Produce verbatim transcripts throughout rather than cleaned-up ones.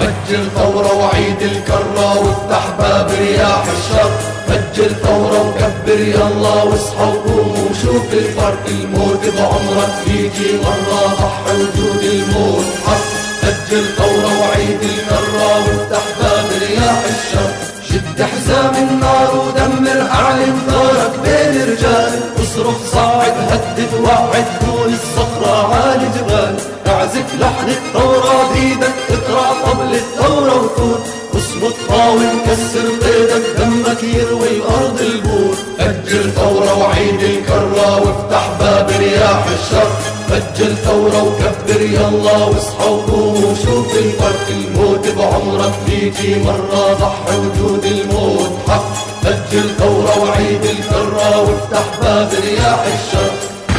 فجر ثورة وعيد الكرة وافتح باب رياح الشر. فجر ثورة وكبر يلا واصحى وقوم وشوف الفرق. الموت بعمرك يجي مرة، ضحي وجود الموت حق. فجر ثورة وعيد الكرة وافتح باب رياح الشر. شد حزام النار ودمر، اعلن ثارك بين رجال. اصرخ صاعد هدد وعد، كون الصخرة عالي جبال. اعزف لحن الثورة بيدك، اقرأ طبل الثورة وثور. اصمت قاوم كسر قيدك، دمك يروي الارض البور. فجر ثورة وعيد الكرة وافتح باب رياح الشر. فجر ثورة وكبر يلا واصحى وقوم وشوف الفرق. الموت بعمرك يجي مرة، ضحي وجود الموت حق. فجر ثورة وعيد الكرة وافتح باب رياح الشر.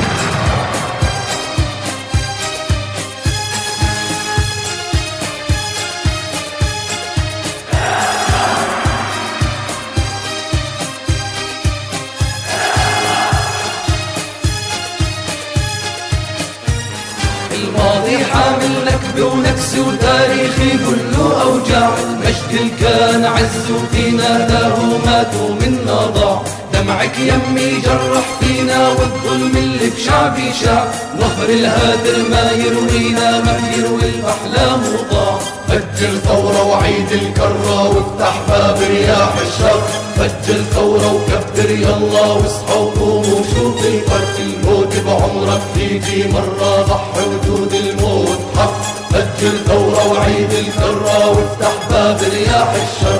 الماضي حامل نكبة ونكس وتاريخي كله أوجاع. المجد اللي كان عز وفينا داه وماتوا منا ضاع. دمعك يمي جرح فينا والظلم اللي بشعبي شاع. نهر الهادر ما يروينا، ما يروي الأحلام وضاع. فجر ثورة وعيد الكرة وافتح باب رياح الشر. فجر ثورة وكبر يلا واصحى وقوم وشوف الفرق. الموت بعمرك يجي مرة، ضحي وجود الموت حق. فجر ثورة وعيد الكرة وافتح باب رياح الشر.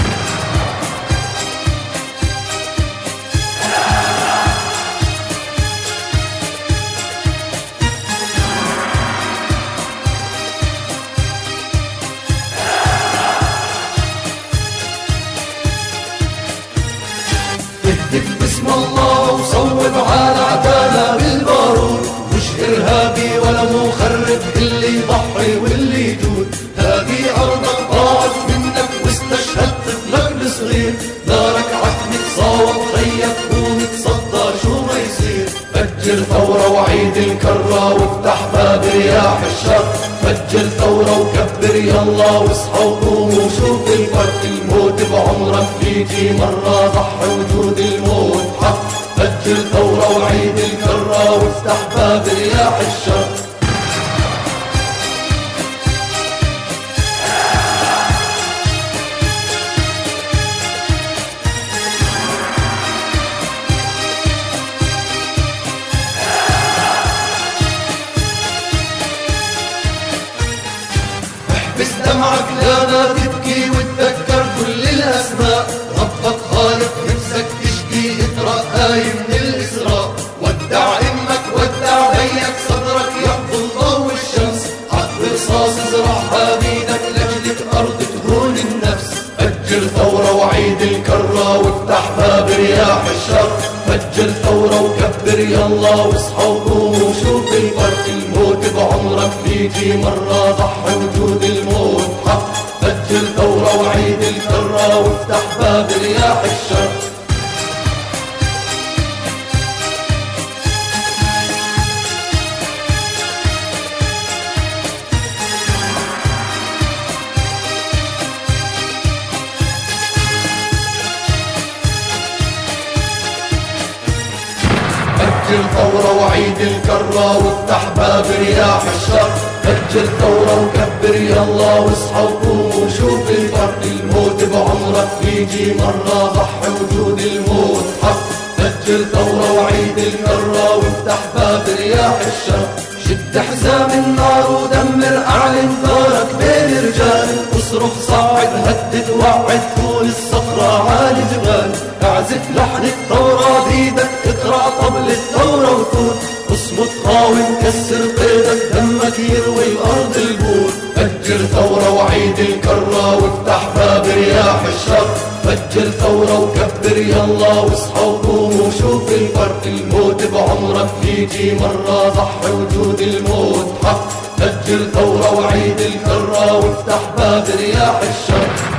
اهتف باسم الله وصوب على عدالة بالبارود. مش إرهابي ولا مخرب، اللي يضحي واللي يجود. هذه أرضك ضاعت منك واستشهد طفلك الصغير. دارك عتمة صاوت خيك ومتصدى شو ما يصير. فجر ثورة وعيد الكرة وافتح باب رياح الشر. فجر ثورة وكبر يلا واصحى وقوم وشوف الفرق. الموت بعمرك يجي مرة، ضحي وجود الموت حق. فجر ثورة وعيد الكرة وافتح باب رياح الشر. احبس دمعك لا لا تبكي وتذكر كل الأسماء. ربك خالق نفسك تشكي، اقرأ آية من الإسراء. ودع أمك ودع بيك، صدرك يحضن ضوء الشمس. عطر رصاص ازرعها بيدك لأجلك أرض تهون النفس. فجر ثورة وعيد الكرة وافتح باب رياح الشر. فجر ثورة وكبر يلا واصحى وقوم وشوف الفرق. الموت بعمرك يجي مرة، ضحي وجود الموت حق. فجر ثورة وعيد الكرة وافتح باب رياح الشر. فجر ثورة وعيد الكرة وافتح باب رياح الشر. فجر ثورة وكبر يلا واصحى وقوم وشوف الفرق. الموت بعمرك يجي مرة، ضحي وجود الموت حق. فجر ثورة وعيد الكرة وافتح باب رياح الشر. شد حزام النار ودمر، اعلن ثارك بين رجال. اصرخ صاعد هدد وعد، كون الصخرة عالي جبال. اعزف لحن الثورة بيدك، اقرأ طبل الثورة وثور. اصمت قاوم كسر قيدك، دمك يروي الارض البور. فجر ثورة وعيد الكرة وافتح باب رياح الشر. فجر ثورة وكبر يلا واصحى وقوم وشوف الفرق. الموت بعمرك يجي مرة، ضحي وجود الموت حق. فجر ثورة وعيد الكرة وافتح باب رياح الشر.